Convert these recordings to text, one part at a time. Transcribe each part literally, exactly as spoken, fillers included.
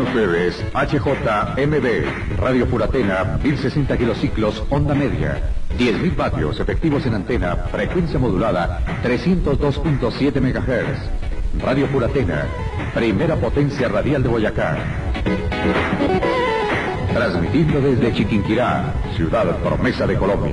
Pérez, H J M D, Radio Puratena, mil sesenta kilociclos, onda media, diez mil vatios efectivos en antena, frecuencia modulada, trescientos dos punto siete megahertz. Radio Puratena, primera potencia radial de Boyacá. Transmitiendo desde Chiquinquirá, ciudad promesa de Colombia.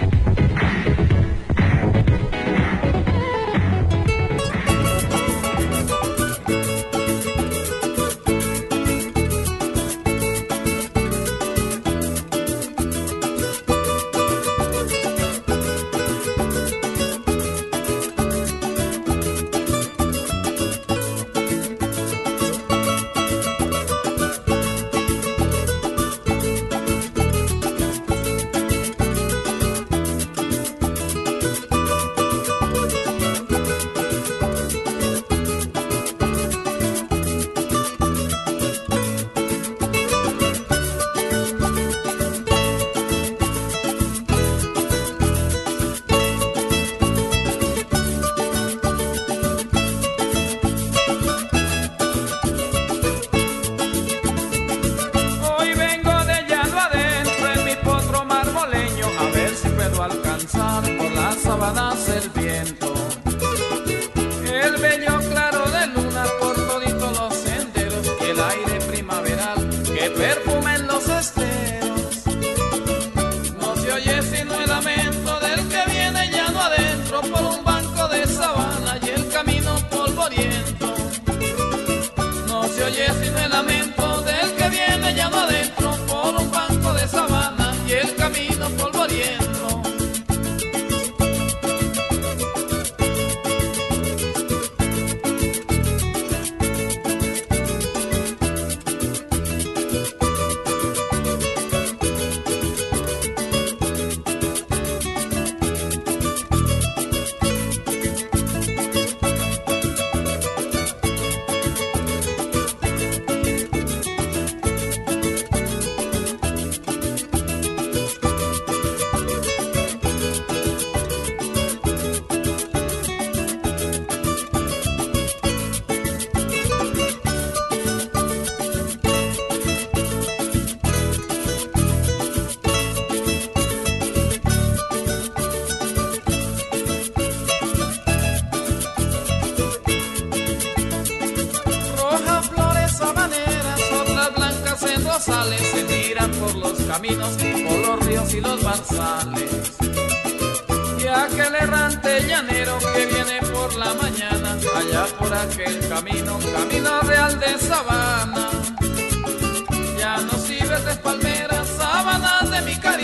Se miran por los caminos, por los ríos y los barzales. Y aquel errante llanero que viene por la mañana, allá por aquel camino, camino real de sabana. Llanos y verdes palmeras, sabanas de mi cara.